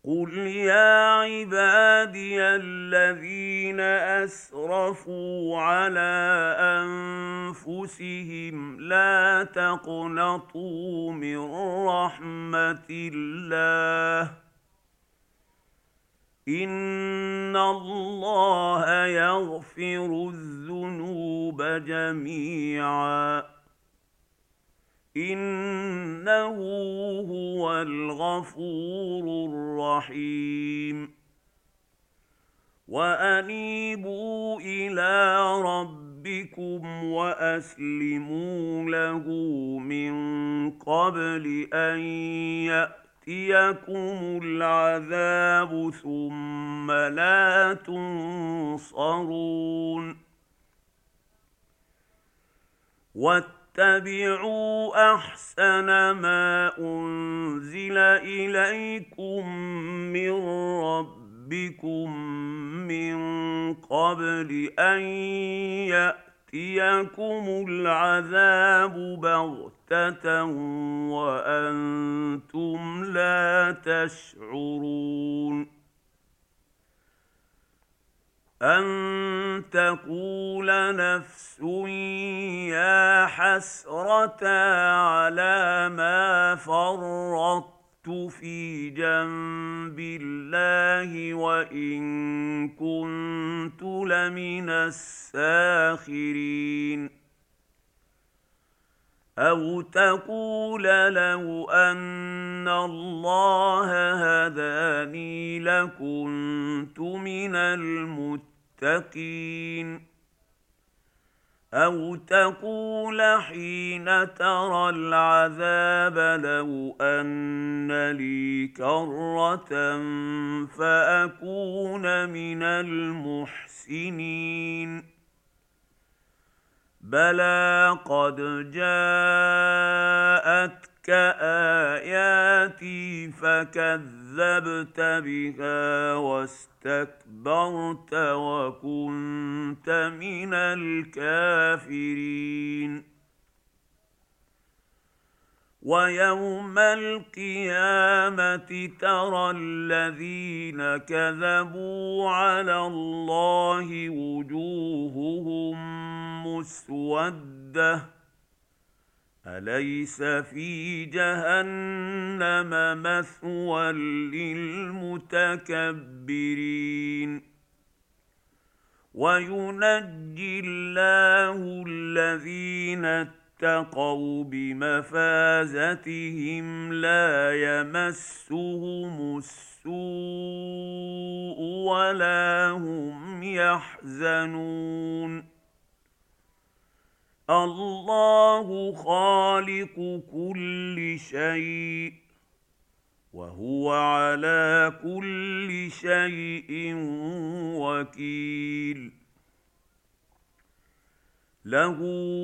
قل يا عبادي الذين أسرفوا على أنفسهم لا تقنطوا من رحمة الله إن الله يغفر الذنوب جميعا إنه هو الغفور الرحيم وأنيبوا إلى ربكم وأسلموا له من قبل أن يأتيكم العذاب ثم لا تنصرون واتبعوا أحسن ما أنزل إليكم من ربكم من قبل أن يأتيكم العذاب بغتة وأنتم لا تشعرون أن تقول نفس يا حسرة على ما فرطت في جنب الله وإن كنت لمن الساخرين أو تقول لو أن الله هداني لكنت من المتقين أو تقول حين ترى العذاب لو أن لي كرة فأكون من المحسنين بلى قد جاءتك آياتي فكذبت بها واستكبرت وكنت من الكافرين ويوم القيامة ترى الذين كذبوا على الله وجوههم مسودة أليس في جهنم مثوى للمتكبرين وينجي الله الذين اتقوا بمفازتهم لا يمسهم السوء ولا هم يحزنون الله خالق كل شيء وهو على كل شيء وكيل له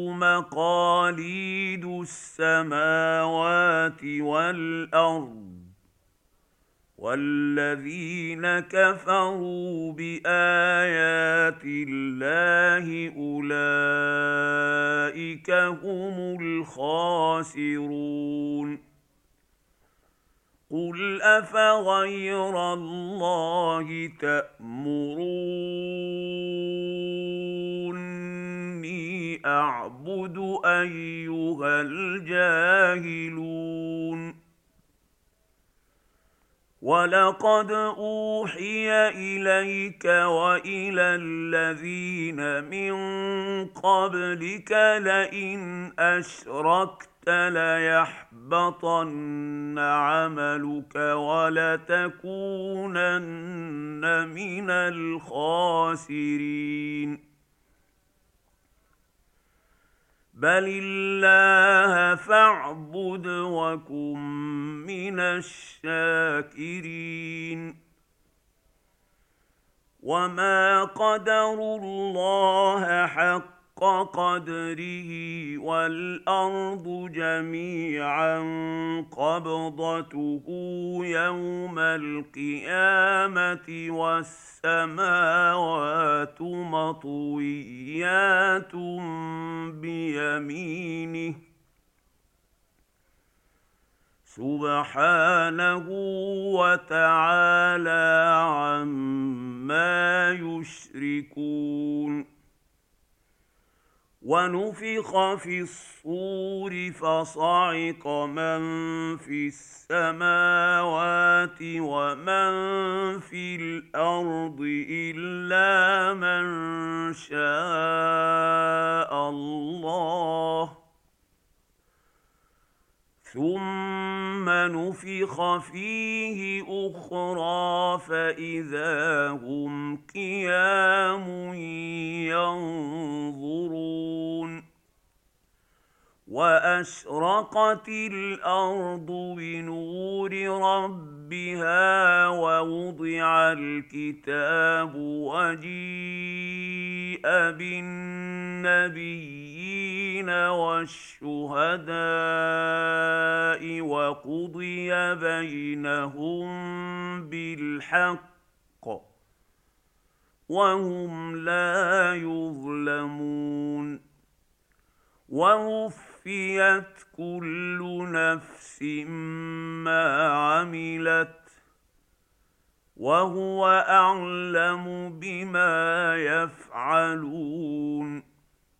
مقاليد السماوات والأرض والذين كفروا بآيات الله أولئك هم الخاسرون قل أفغير الله تأمروني أعبد أيها الجاهلون ولقد أوحي إليك وإلى الذين من قبلك لئن أشركت ليحبطن عملك ولتكونن من الخاسرين بل الله فاعبد وكن من الشاكرين وما قدروا الله حق قدره والأرض جميعا قبضته يوم القيامة والسماوات مطويات بيمينه سبحانه وتعالى عما يشركون. ونفخ في الصور فصعق من في السماوات ومن في الأرض إلا من شاء الله، ثم نفخ فيه أخرى فإذا هم قيام ينظرون. وأشرقت الأرض بنور ربها ووضع الكتاب وجيء بالنبيين والشهداء وقضي بينهم بالحق وهم لا يظلمون. ووفيت كل نفس ما عملت وهو أعلم بما يفعلون.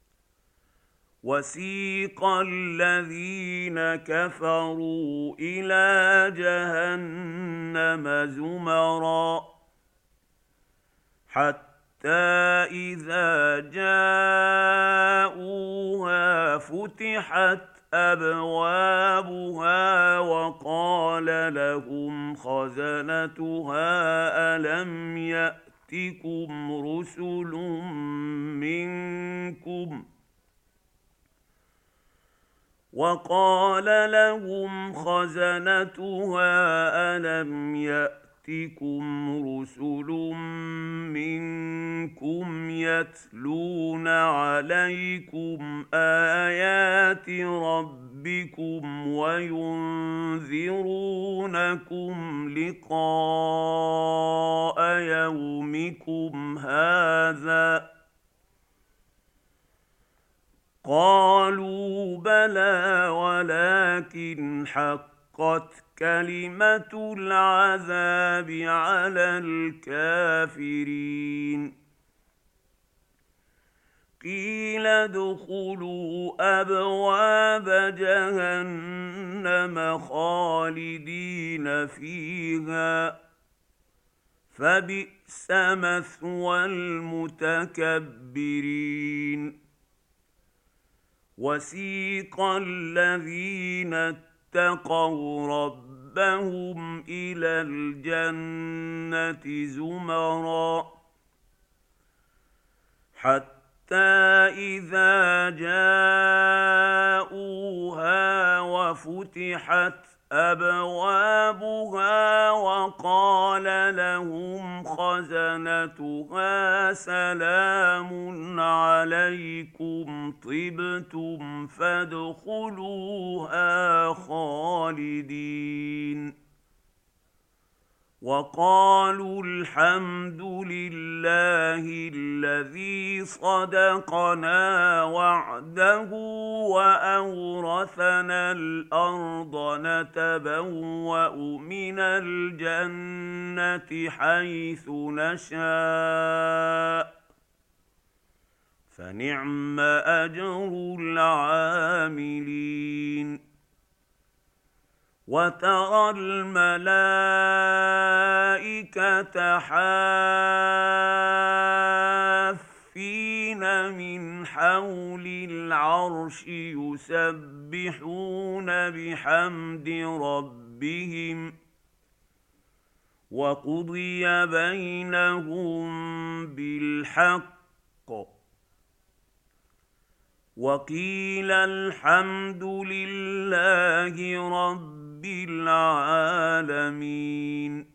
وسيق الذين كفروا إلى جهنم زمرا حتى إذا جاءوها فتحت أبوابها وقال لهم خزنتها ألم يأتكم رسل منكم يتلون عليكم آيات ربكم وينذرونكم لقاء يومكم هذا؟ قالوا بلى ولكن حقت كلمة العذاب على الكافرين. قيل ادخلوا أبواب جهنم خالدين فيها فبئس مثوى المتكبرين. وسيق الذين اتقوا ربهم إلى الجنة زمرا حتى إذا جاءوها وفتحت أبوابها وقال لهم خزنتها سلام عليكم طبتم فادخلوها خالدين. وقالوا الحمد لله الذي صدقنا وعده وأورثنا الأرض نتبوأ من الجنة حيث نشاء فنعم أجر العاملين. وترى الملائكة حافين من حول العرش يسبحون بحمد ربهم وقضي بينهم بالحق وقيل الحمد لله رب العالمين.